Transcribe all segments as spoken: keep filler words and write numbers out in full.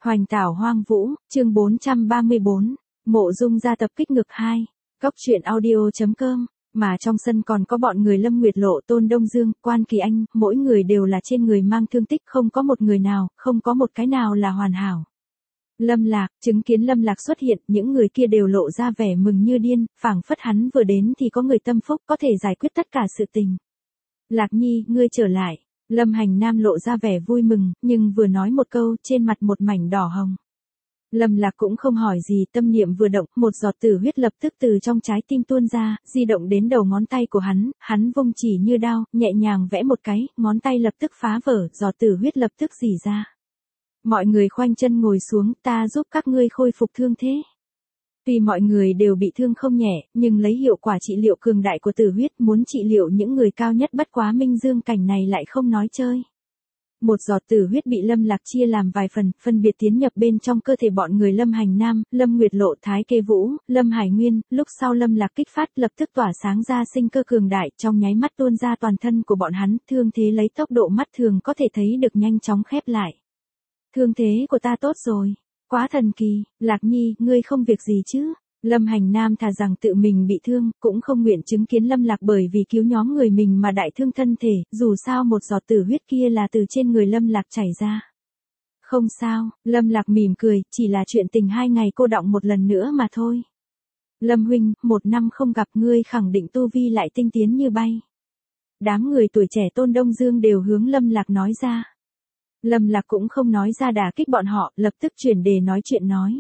Hoành tảo hoang vũ, chương bốn trăm ba mươi bốn, Mộ Dung gia tập kích ngực hai, Cóc truyện audio chấm com, mà trong sân còn có bọn người Lâm Nguyệt Lộ, Tôn Đông Dương, Quan Kỳ Anh, mỗi người đều là trên người mang thương tích, không có một người nào, không có một cái nào là hoàn hảo. Lâm Lạc, chứng kiến Lâm Lạc xuất hiện, những người kia đều lộ ra vẻ mừng như điên, phảng phất hắn vừa đến thì có người tâm phúc có thể giải quyết tất cả sự tình. Lạc Nhi, ngươi trở lại. Lâm Hành Nam lộ ra vẻ vui mừng, nhưng vừa nói một câu, trên mặt một mảnh đỏ hồng. Lâm Lạc cũng không hỏi gì, tâm niệm vừa động, một giọt tử huyết lập tức từ trong trái tim tuôn ra, di động đến đầu ngón tay của hắn, hắn vung chỉ như đao, nhẹ nhàng vẽ một cái, ngón tay lập tức phá vỡ, giọt tử huyết lập tức rỉ ra. Mọi người khoanh chân ngồi xuống, ta giúp các ngươi khôi phục thương thế. Tuy mọi người đều bị thương không nhẹ, nhưng lấy hiệu quả trị liệu cường đại của tử huyết, muốn trị liệu những người cao nhất bất quá minh dương cảnh này lại không nói chơi. Một giọt tử huyết bị Lâm Lạc chia làm vài phần, phân biệt tiến nhập bên trong cơ thể bọn người Lâm Hành Nam, Lâm Nguyệt Lộ, Thái Kê Vũ, Lâm Hải Nguyên, lúc sau Lâm Lạc kích phát lập tức tỏa sáng ra sinh cơ cường đại, trong nháy mắt tuôn ra toàn thân của bọn hắn, thương thế lấy tốc độ mắt thường có thể thấy được nhanh chóng khép lại. Thương thế của ta tốt rồi. Quá thần kỳ, Lạc Nhi, ngươi không việc gì chứ? Lâm Hành Nam thà rằng tự mình bị thương, cũng không nguyện chứng kiến Lâm Lạc bởi vì cứu nhóm người mình mà đại thương thân thể, dù sao một giọt tử huyết kia là từ trên người Lâm Lạc chảy ra. Không sao, Lâm Lạc mỉm cười, chỉ là chuyện tình hai ngày cô đọng một lần nữa mà thôi. Lâm huynh, một năm không gặp ngươi khẳng định tu vi lại tinh tiến như bay. Đám người tuổi trẻ Tôn Đông Dương đều hướng Lâm Lạc nói ra. Lâm Lạc cũng không nói ra đả kích bọn họ, lập tức chuyển đề nói chuyện nói.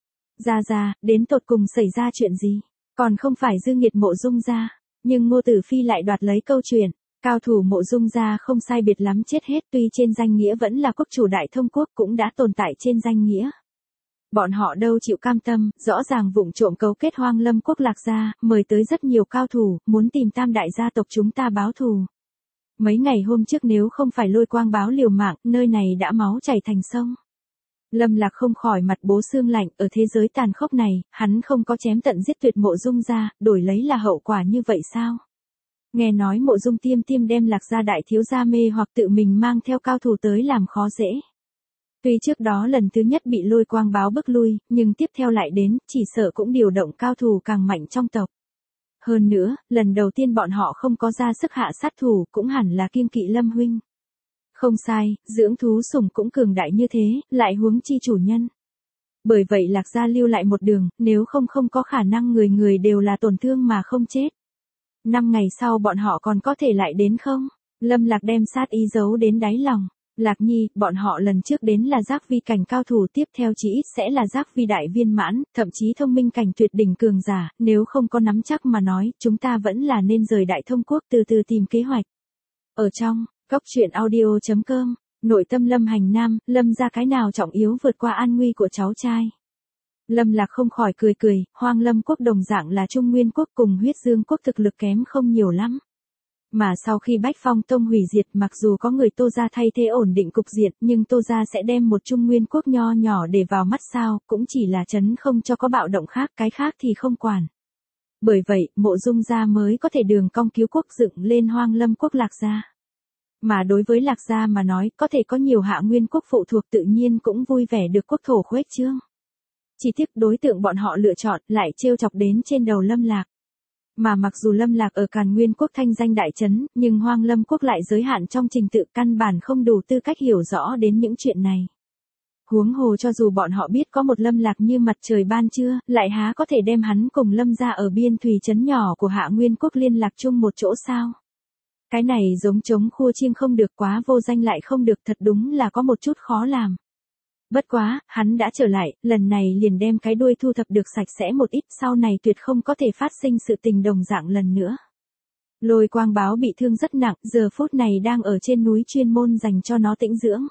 Ra ra, đến tột cùng xảy ra chuyện gì? Còn không phải dư nghiệt Mộ Dung gia, nhưng Ngô Tử Phi lại đoạt lấy câu chuyện. Cao thủ Mộ Dung gia không sai biệt lắm chết hết, tuy trên danh nghĩa vẫn là quốc chủ đại thông quốc cũng đã tồn tại trên danh nghĩa. Bọn họ đâu chịu cam tâm, rõ ràng vụng trộm cấu kết Hoang Lâm quốc Lạc gia, mời tới rất nhiều cao thủ, muốn tìm tam đại gia tộc chúng ta báo thù. Mấy ngày hôm trước nếu không phải Lôi Quang báo liều mạng, nơi này đã máu chảy thành sông. Lâm Lạc không khỏi mặt bố xương lạnh, ở thế giới tàn khốc này, hắn không có chém tận giết tuyệt Mộ Dung gia, đổi lấy là hậu quả như vậy sao? Nghe nói Mộ Dung Tiêm Tiêm đem Lạc gia đại thiếu gia mê hoặc tự mình mang theo cao thủ tới làm khó dễ. Tuy trước đó lần thứ nhất bị Lôi Quang báo bức lui, nhưng tiếp theo lại đến, chỉ sợ cũng điều động cao thủ càng mạnh trong tộc. Hơn nữa, lần đầu tiên bọn họ không có ra sức hạ sát thủ, cũng hẳn là kiêng kỵ Lâm huynh. Không sai, dưỡng thú sủng cũng cường đại như thế, lại huống chi chủ nhân. Bởi vậy Lạc gia lưu lại một đường, nếu không không có khả năng người người đều là tổn thương mà không chết. Năm ngày sau bọn họ còn có thể lại đến không? Lâm Lạc đem sát ý giấu đến đáy lòng. Lạc Nhi, bọn họ lần trước đến là giác vi cảnh cao thủ, tiếp theo chỉ ít sẽ là giác vi đại viên mãn, thậm chí thông minh cảnh tuyệt đỉnh cường giả, nếu không có nắm chắc mà nói, chúng ta vẫn là nên rời đại thông quốc từ từ tìm kế hoạch. Ở trong, Cóc truyện audio chấm com, nội tâm Lâm Hành Nam, Lâm ra cái nào trọng yếu vượt qua an nguy của cháu trai. Lâm Lạc không khỏi cười cười, Hoang Lâm quốc đồng dạng là Trung Nguyên quốc cùng Huyết Dương quốc thực lực kém không nhiều lắm. Mà sau khi Bách Phong Tông hủy diệt, mặc dù có người Tô gia thay thế ổn định cục diện, nhưng Tô gia sẽ đem một Trung Nguyên quốc nho nhỏ để vào mắt sao, cũng chỉ là chấn không cho có bạo động khác, cái khác thì không quản. Bởi vậy, Mộ Dung gia mới có thể đường cong cứu quốc dựng lên Hoang Lâm quốc Lạc gia. Mà đối với Lạc gia mà nói, có thể có nhiều hạ nguyên quốc phụ thuộc tự nhiên cũng vui vẻ được quốc thổ khuếch trương. Chỉ tiếc đối tượng bọn họ lựa chọn lại trêu chọc đến trên đầu Lâm Lạc. Mà mặc dù Lâm Lạc ở Càn Nguyên quốc thanh danh đại chấn, nhưng Hoang Lâm quốc lại giới hạn trong trình tự, căn bản không đủ tư cách hiểu rõ đến những chuyện này. Huống hồ cho dù bọn họ biết có một Lâm Lạc như mặt trời ban trưa, lại há có thể đem hắn cùng Lâm gia ở biên thùy trấn nhỏ của Hạ Nguyên quốc liên lạc chung một chỗ sao? Cái này giống trống khua chiêng không được, quá vô danh lại không được, thật đúng là có một chút khó làm. Bất quá, hắn đã trở lại, lần này liền đem cái đuôi thu thập được sạch sẽ một ít, sau này tuyệt không có thể phát sinh sự tình đồng dạng lần nữa. Lôi Quang báo bị thương rất nặng, giờ phút này đang ở trên núi chuyên môn dành cho nó tĩnh dưỡng.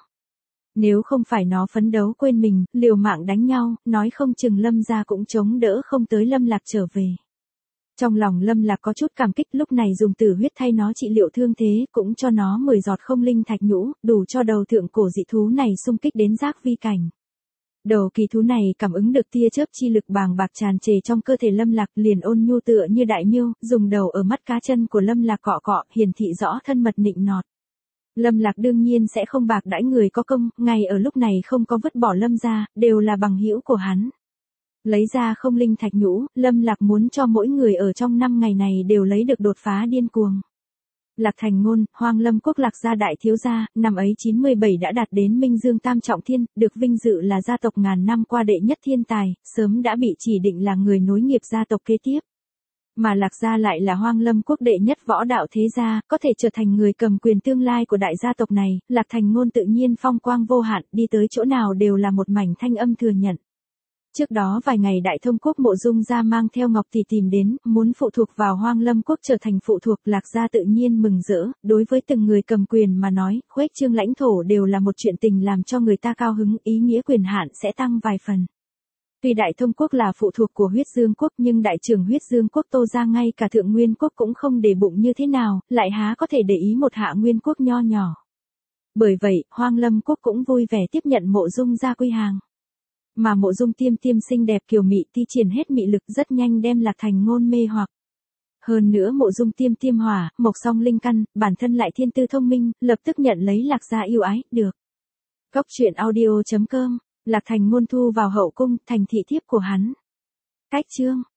Nếu không phải nó phấn đấu quên mình, liều mạng đánh nhau, nói không chừng Lâm gia cũng chống đỡ không tới Lâm Lạc trở về. Trong lòng Lâm Lạc có chút cảm kích, lúc này dùng tử huyết thay nó trị liệu thương thế, cũng cho nó mười giọt không linh thạch nhũ, đủ cho đầu thượng cổ dị thú này xung kích đến giác vi cảnh. Đầu kỳ thú này cảm ứng được tia chớp chi lực bàng bạc tràn trề trong cơ thể Lâm Lạc, liền ôn nhu tựa như đại miêu, dùng đầu ở mắt cá chân của Lâm Lạc cọ cọ, hiển thị rõ thân mật nịnh nọt. Lâm Lạc đương nhiên sẽ không bạc đãi người có công, ngày ở lúc này không có vứt bỏ Lâm gia, đều là bằng hữu của hắn. Lấy ra không linh thạch nhũ, Lâm Lạc muốn cho mỗi người ở trong năm ngày này đều lấy được đột phá điên cuồng. Lạc Thành Ngôn, Hoang Lâm Quốc Lạc gia đại thiếu gia, năm ấy chín mươi bảy đã đạt đến Minh Dương Tam Trọng Thiên, được vinh dự là gia tộc ngàn năm qua đệ nhất thiên tài, sớm đã bị chỉ định là người nối nghiệp gia tộc kế tiếp. Mà Lạc gia lại là Hoang Lâm Quốc đệ nhất võ đạo thế gia, có thể trở thành người cầm quyền tương lai của đại gia tộc này, Lạc Thành Ngôn tự nhiên phong quang vô hạn, đi tới chỗ nào đều là một mảnh thanh âm thừa nhận. Trước đó vài ngày Đại Thông Quốc Mộ Dung gia mang theo Ngọc Tỷ tìm đến, muốn phụ thuộc vào Hoang Lâm Quốc trở thành phụ thuộc, Lạc gia tự nhiên mừng rỡ, đối với từng người cầm quyền mà nói, khuếch trương lãnh thổ đều là một chuyện tình làm cho người ta cao hứng, ý nghĩa quyền hạn sẽ tăng vài phần. Tuy Đại Thông Quốc là phụ thuộc của Huyết Dương Quốc nhưng đại trưởng Huyết Dương Quốc Tô gia ngay cả Thượng Nguyên Quốc cũng không để bụng như thế nào, lại há có thể để ý một Hạ Nguyên Quốc nho nhỏ. Bởi vậy, Hoang Lâm Quốc cũng vui vẻ tiếp nhận Mộ Dung gia quy hàng. Mà Mộ Dung Tiêm Tiêm xinh đẹp kiều mị thi triển hết mị lực rất nhanh đem Lạc Thành Ngôn mê hoặc. Hơn nữa Mộ Dung Tiêm Tiêm hỏa, mộc song linh căn, bản thân lại thiên tư thông minh, lập tức nhận lấy Lạc gia yêu ái, được. Cốc truyện audio chấm com, Lạc Thành Ngôn thu vào hậu cung, thành thị thiếp của hắn. Cách chương